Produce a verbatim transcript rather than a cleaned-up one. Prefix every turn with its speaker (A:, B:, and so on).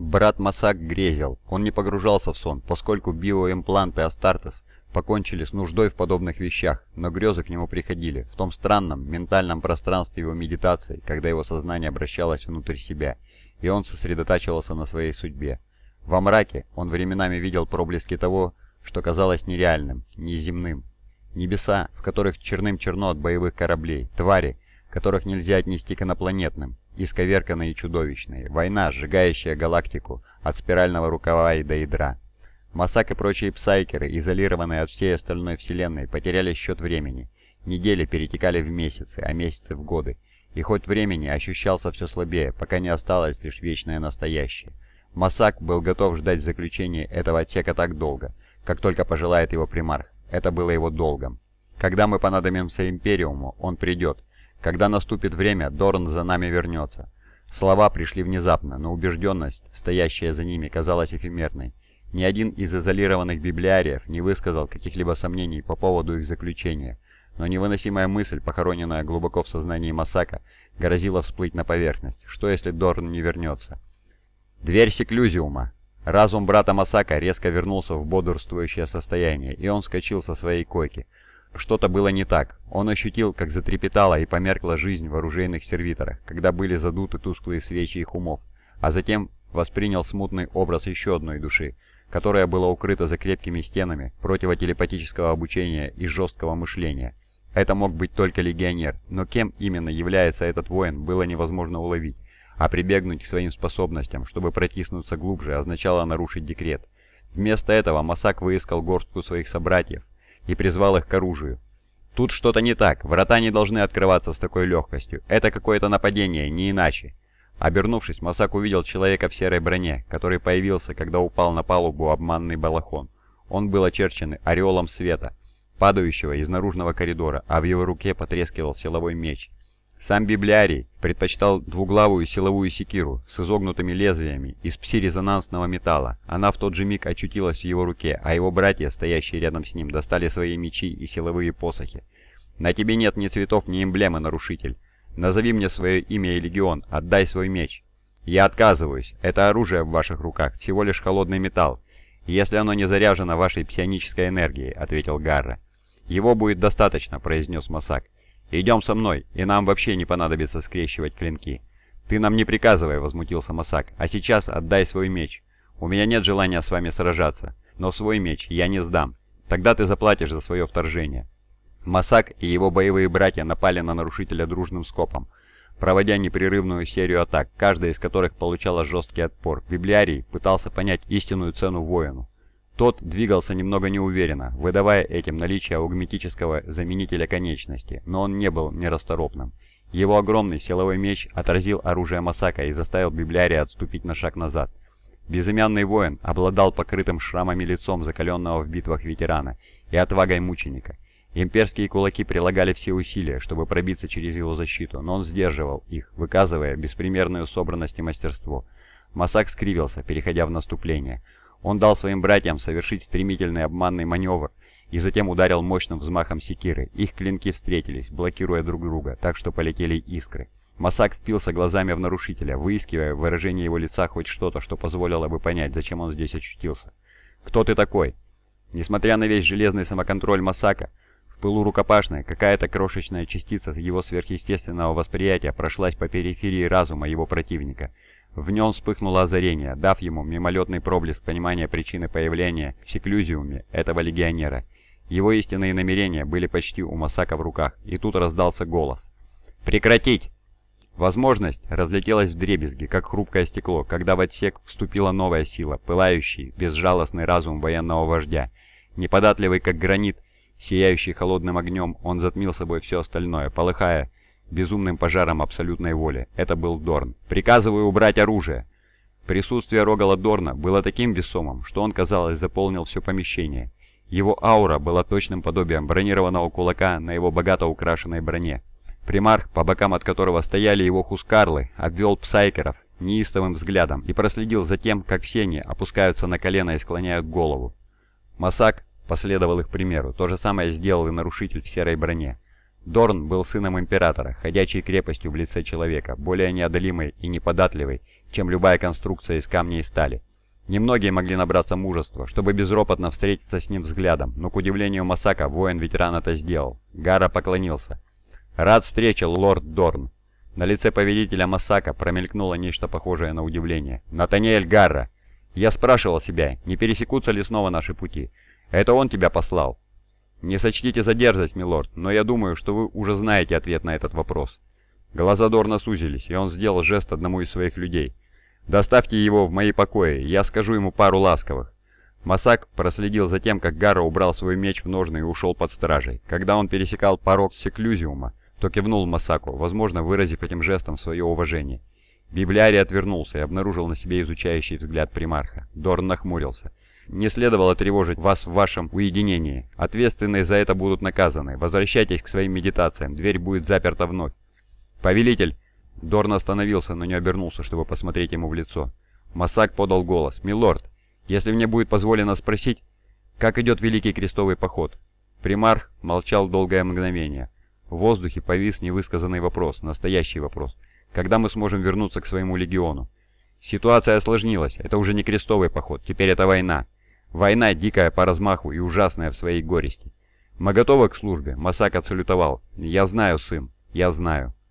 A: Брат Масак грезил. Он не погружался в сон, поскольку биоимпланты Астартес покончили с нуждой в подобных вещах, но грезы к нему приходили, в том странном ментальном пространстве его медитации, когда его сознание обращалось внутрь себя, и он сосредотачивался на своей судьбе. Во мраке он временами видел проблески того, что казалось нереальным, неземным. Небеса, в которых черным-черно от боевых кораблей, твари, которых нельзя отнести к инопланетным, исковерканные и чудовищные, война, сжигающая галактику от спирального рукава и до ядра. Масак и прочие псайкеры, изолированные от всей остальной вселенной, потеряли счет времени. Недели перетекали в месяцы, а месяцы в годы. И хоть времени ощущался все слабее, пока не осталось лишь вечное настоящее. Масак был готов ждать заключения этого отсека так долго, как только пожелает его примарх. Это было его долгом. Когда мы понадобимся Империуму, он придет. Когда наступит время, Дорн за нами вернется. Слова пришли внезапно, но убежденность, стоящая за ними, казалась эфемерной. Ни один из изолированных библиариев не высказал каких-либо сомнений по поводу их заключения, но невыносимая мысль, похороненная глубоко в сознании Масака, грозила всплыть на поверхность. Что если Дорн не вернется? Дверь секлюзиума. Разум брата Масака резко вернулся в бодрствующее состояние, и он вскочил со своей койки. Что-то было не так. Он ощутил, как затрепетала и померкла жизнь в оружейных сервиторах, когда были задуты тусклые свечи их умов, а затем воспринял смутный образ еще одной души, которая была укрыта за крепкими стенами противотелепатического обучения и жесткого мышления. Это мог быть только легионер, но кем именно является этот воин, было невозможно уловить, а прибегнуть к своим способностям, чтобы протиснуться глубже, означало нарушить декрет. Вместо этого Масак выискал горстку своих собратьев и призвал их к оружию. Тут что-то не так, врата не должны открываться с такой легкостью, это какое-то нападение, не иначе. Обернувшись, Масак увидел человека в серой броне, который появился, когда упал на палубу обманный балахон. Он был очерчен ореолом света, падающего из наружного коридора, а в его руке потрескивал силовой меч. Сам библиарий предпочитал двуглавую силовую секиру с изогнутыми лезвиями из пси-резонансного металла. Она в тот же миг очутилась в его руке, а его братья, стоящие рядом с ним, достали свои мечи и силовые посохи. «На тебе нет ни цветов, ни эмблемы, нарушитель. Назови мне свое имя и легион, отдай свой меч». «Я отказываюсь. Это оружие в ваших руках, всего лишь холодный металл, если оно не заряжено вашей псионической энергией», — ответил Гарра. «Его будет достаточно», — произнес Масак. «Идем со мной, и нам вообще не понадобится скрещивать клинки». «Ты нам не приказывай», — возмутился Масак, — «а сейчас отдай свой меч. У меня нет желания с вами сражаться, но свой меч я не сдам. Тогда ты заплатишь за свое вторжение». Масак и его боевые братья напали на нарушителя дружным скопом, проводя непрерывную серию атак, каждая из которых получала жесткий отпор. Библиарий пытался понять истинную цену воину. Тот двигался немного неуверенно, выдавая этим наличие аугметического заменителя конечности, но он не был нерасторопным. Его огромный силовой меч отразил оружие Масака и заставил библиария отступить на шаг назад. Безымянный воин обладал покрытым шрамами лицом закаленного в битвах ветерана и отвагой мученика. Имперские кулаки прилагали все усилия, чтобы пробиться через его защиту, но он сдерживал их, выказывая беспримерную собранность и мастерство. Масак скривился, переходя в наступление. Он дал своим братьям совершить стремительный обманный маневр и затем ударил мощным взмахом секиры. Их клинки встретились, блокируя друг друга, так что полетели искры. Масак впился глазами в нарушителя, выискивая в выражении его лица хоть что-то, что позволило бы понять, зачем он здесь очутился. «Кто ты такой?» Несмотря на весь железный самоконтроль Масака, в пылу рукопашной какая-то крошечная частица его сверхъестественного восприятия прошлась по периферии разума его противника. В нем вспыхнуло озарение, дав ему мимолетный проблеск понимания причины появления в секлюзиуме этого легионера. Его истинные намерения были почти у Масака в руках, и тут раздался голос. «Прекратить!» Возможность разлетелась вдребезги, как хрупкое стекло, когда в отсек вступила новая сила, пылающий, безжалостный разум военного вождя. Неподатливый, как гранит, сияющий холодным огнем, он затмил собой все остальное, полыхая безумным пожаром абсолютной воли. Это был Дорн. «Приказываю убрать оружие!» Присутствие Рогала Дорна было таким весомым, что он, казалось, заполнил все помещение. Его аура была точным подобием бронированного кулака на его богато украшенной броне. Примарх, по бокам от которого стояли его хускарлы, обвел псайкеров неистовым взглядом и проследил за тем, как все они опускаются на колено и склоняют голову. Масак последовал их примеру, то же самое сделал и нарушитель в серой броне. Дорн был сыном императора, ходячей крепостью в лице человека, более неодолимой и неподатливой, чем любая конструкция из камня и стали. Немногие могли набраться мужества, чтобы безропотно встретиться с ним взглядом, но, к удивлению Масака, воин-ветеран это сделал. Гарра поклонился. «Рад встрече, лорд Дорн!» На лице повелителя Масака промелькнуло нечто похожее на удивление. «Натаниэль Гарра! Я спрашивал себя, не пересекутся ли снова наши пути? Это он тебя послал?» «Не сочтите за дерзость, милорд, но я думаю, что вы уже знаете ответ на этот вопрос». Глаза Дорна сузились, и он сделал жест одному из своих людей. «Доставьте его в мои покои, я скажу ему пару ласковых». Масак проследил за тем, как Гарра убрал свой меч в ножны и ушел под стражей. Когда он пересекал порог секлюзиума, то кивнул Масаку, возможно, выразив этим жестом свое уважение. Библиарий отвернулся и обнаружил на себе изучающий взгляд примарха. Дорн нахмурился. «Не следовало тревожить вас в вашем уединении. Ответственные за это будут наказаны. Возвращайтесь к своим медитациям, дверь будет заперта вновь». «Повелитель!» Дорн остановился, но не обернулся, чтобы посмотреть ему в лицо. Масак подал голос. «Милорд, если мне будет позволено спросить, как идет Великий Крестовый Поход?» Примарх молчал долгое мгновение. В воздухе повис невысказанный вопрос, настоящий вопрос. Когда мы сможем вернуться к своему легиону? Ситуация осложнилась. Это уже не крестовый поход, теперь это война. Война дикая по размаху и ужасная в своей горести. Мы готовы к службе. Масак отсалютовал. Я знаю, сын, я знаю.